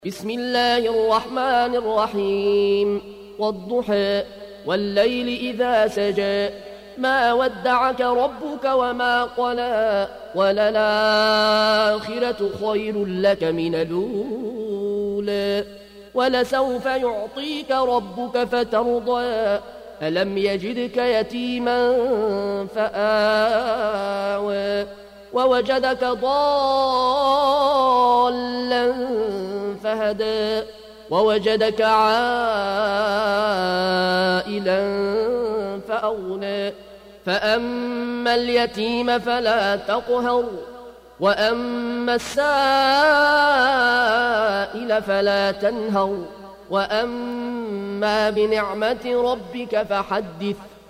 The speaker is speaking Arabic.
بسم الله الرحمن الرحيم والضحى والليل إذا سجى ما ودعك ربك وما قلى وللآخرة خير لك من الأولى ولسوف يعطيك ربك فترضى ألم يجدك يتيما فآوى ووجدك ضالا فهدى ووجدك عائلا فأغنى فأما اليتيم فلا تقهر وأما السائل فلا تنهر وأما بنعمة ربك فحدث